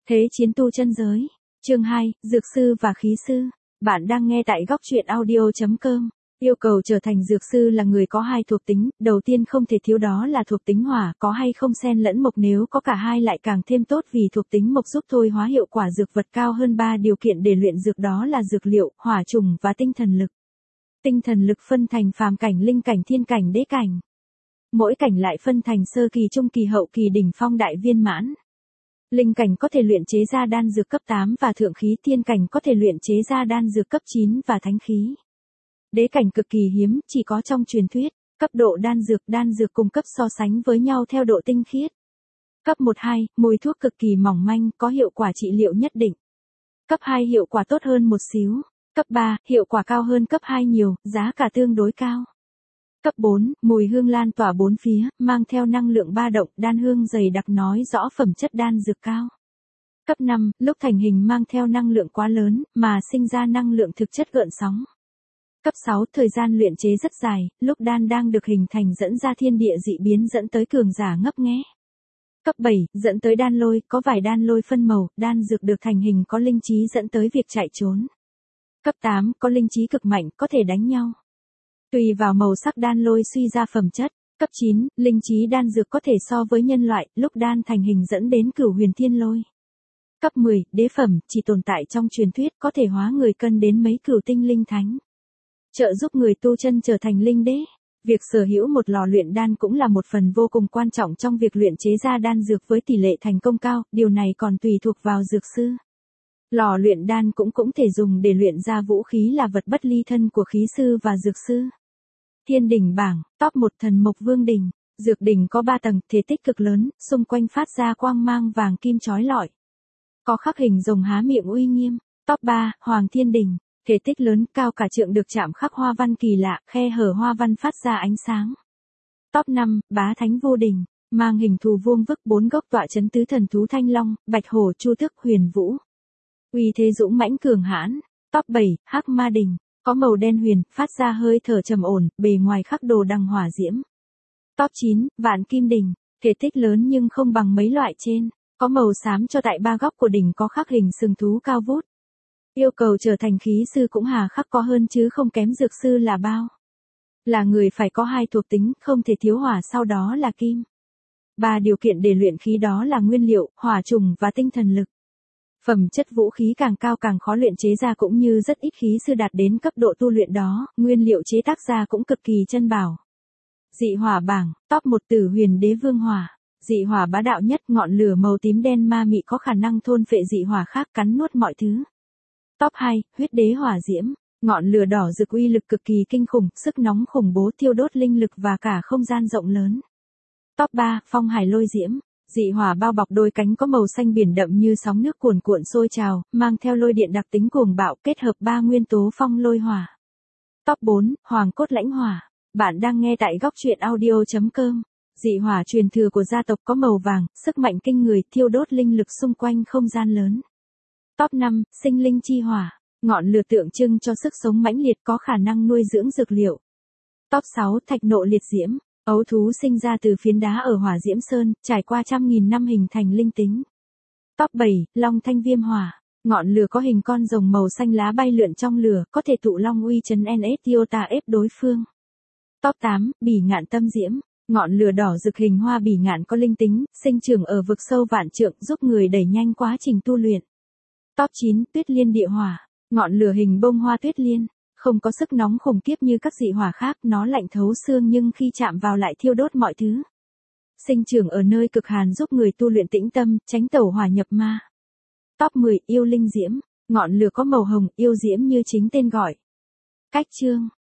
Thế chiến tu chân giới. Chương 2, Dược sư và khí sư. Bạn đang nghe tại góc truyện audio.com. Yêu cầu trở thành dược sư là người có hai thuộc tính, đầu tiên không thể thiếu đó là thuộc tính hỏa, có hay không xen lẫn mộc, nếu có cả hai lại càng thêm tốt vì thuộc tính mộc giúp thôi hóa hiệu quả dược vật cao hơn. 3 điều kiện để luyện dược đó là dược liệu, hỏa trùng và tinh thần lực. Tinh thần lực phân thành phàm cảnh, linh cảnh, thiên cảnh, đế cảnh. Mỗi cảnh lại phân thành sơ kỳ, trung kỳ, hậu kỳ, đỉnh phong, đại viên mãn. Linh cảnh có thể luyện chế ra đan dược cấp 8 và thượng khí, thiên cảnh có thể luyện chế ra đan dược cấp 9 và thánh khí. Đế cảnh cực kỳ hiếm, chỉ có trong truyền thuyết. Cấp độ đan dược cùng cấp so sánh với nhau theo độ tinh khiết. Cấp 1-2, mùi thuốc cực kỳ mỏng manh, có hiệu quả trị liệu nhất định. Cấp 2 hiệu quả tốt hơn một xíu. Cấp 3, hiệu quả cao hơn cấp 2 nhiều, giá cả tương đối cao. Cấp 4, mùi hương lan tỏa bốn phía, mang theo năng lượng ba động, đan hương dày đặc nói rõ phẩm chất đan dược cao. Cấp 5, lúc thành hình mang theo năng lượng quá lớn, mà sinh ra năng lượng thực chất gợn sóng. Cấp 6, thời gian luyện chế rất dài, lúc đan đang được hình thành dẫn ra thiên địa dị biến dẫn tới cường giả ngấp nghé. Cấp 7, dẫn tới đan lôi, có vài đan lôi phân màu, đan dược được thành hình có linh trí dẫn tới việc chạy trốn. Cấp 8, có linh trí cực mạnh, có thể đánh nhau. Tùy vào màu sắc đan lôi suy ra phẩm chất. Cấp 9, linh trí đan dược có thể so với nhân loại, lúc đan thành hình dẫn đến cửu huyền thiên lôi. Cấp 10, đế phẩm, chỉ tồn tại trong truyền thuyết, có thể hóa người cân đến mấy cửu tinh linh thánh. Trợ giúp người tu chân trở thành linh đế. Việc sở hữu một lò luyện đan cũng là một phần vô cùng quan trọng trong việc luyện chế ra đan dược với tỷ lệ thành công cao, điều này còn tùy thuộc vào dược sư. Lò luyện đan cũng thể dùng để luyện ra vũ khí là vật bất ly thân của khí sư và dược sư. Thiên đỉnh bảng, top 1 thần mộc vương đỉnh. Dược đỉnh có 3 tầng, thể tích cực lớn, xung quanh phát ra quang mang vàng kim chói lọi. Có khắc hình rồng há miệng uy nghiêm. Top 3, Hoàng Thiên đỉnh. Thể tích lớn, cao cả trượng, được chạm khắc hoa văn kỳ lạ, khe hở hoa văn phát ra ánh sáng. Top 5, Bá Thánh Vô Đỉnh. Mang hình thù vuông vức, 4 gốc tọa chấn tứ thần thú thanh long, bạch hổ, chu tước, huyền vũ. Uy thế dũng mãnh cường hãn. Top 7, Hắc Ma đỉnh. Có màu đen huyền, phát ra hơi thở trầm ổn, bề ngoài khắc đồ đằng hỏa diễm. Top 9, Vạn Kim đỉnh. Thể tích lớn nhưng không bằng mấy loại trên. Có màu xám cho tại 3 góc của đỉnh có khắc hình sừng thú cao vút. Yêu cầu trở thành khí sư cũng hà khắc có hơn chứ không kém dược sư là bao. Là người phải có hai thuộc tính, không thể thiếu hỏa, sau đó là kim. 3 điều kiện để luyện khí đó là nguyên liệu, hỏa trùng và tinh thần lực. Phẩm chất vũ khí càng cao càng khó luyện chế ra, cũng như rất ít khí sư đạt đến cấp độ tu luyện đó, nguyên liệu chế tác ra cũng cực kỳ chân bảo. Dị hỏa bảng, top 1 Tử Huyền Đế Vương Hỏa. Dị hỏa bá đạo nhất, ngọn lửa màu tím đen ma mị có khả năng thôn phệ dị hỏa khác, cắn nuốt mọi thứ. Top 2, Huyết Đế Hỏa Diễm. Ngọn lửa đỏ rực uy lực cực kỳ kinh khủng, sức nóng khủng bố, thiêu đốt linh lực và cả không gian rộng lớn. Top 3, Phong Hải Lôi Diễm. Dị hỏa bao bọc đôi cánh có màu xanh biển đậm như sóng nước cuồn cuộn sôi trào, mang theo lôi điện đặc tính cuồng bạo, kết hợp 3 nguyên tố phong lôi hỏa. Top 4, Hoàng Cốt Lãnh Hỏa. Bạn đang nghe tại góc truyện audio.com. Dị hỏa truyền thừa của gia tộc có màu vàng, sức mạnh kinh người, thiêu đốt linh lực xung quanh không gian lớn. Top 5, Sinh Linh Chi Hỏa. Ngọn lửa tượng trưng cho sức sống mãnh liệt, có khả năng nuôi dưỡng dược liệu. Top 6, Thạch Nộ Liệt Diễm. Ấu thú sinh ra từ phiến đá ở Hỏa Diễm Sơn, trải qua trăm nghìn năm hình thành linh tính. Top 7, Long Thanh Viêm Hỏa. Ngọn lửa có hình con rồng màu xanh lá bay lượn trong lửa, có thể tụ long uy chấn NS Iota ép đối phương. Top 8, Bỉ Ngạn Tâm Diễm. Ngọn lửa đỏ rực hình hoa bỉ ngạn có linh tính, sinh trưởng ở vực sâu vạn trượng, giúp người đẩy nhanh quá trình tu luyện. Top 9, Tuyết Liên Địa Hỏa. Ngọn lửa hình bông hoa tuyết liên, không có sức nóng khủng khiếp như các dị hỏa khác, nó lạnh thấu xương nhưng khi chạm vào lại thiêu đốt mọi thứ. Sinh trưởng ở nơi cực hàn giúp người tu luyện tĩnh tâm, tránh tẩu hỏa nhập ma. Top 10, Yêu Linh Diễm. Ngọn lửa có màu hồng, yêu diễm như chính tên gọi. Cách chương,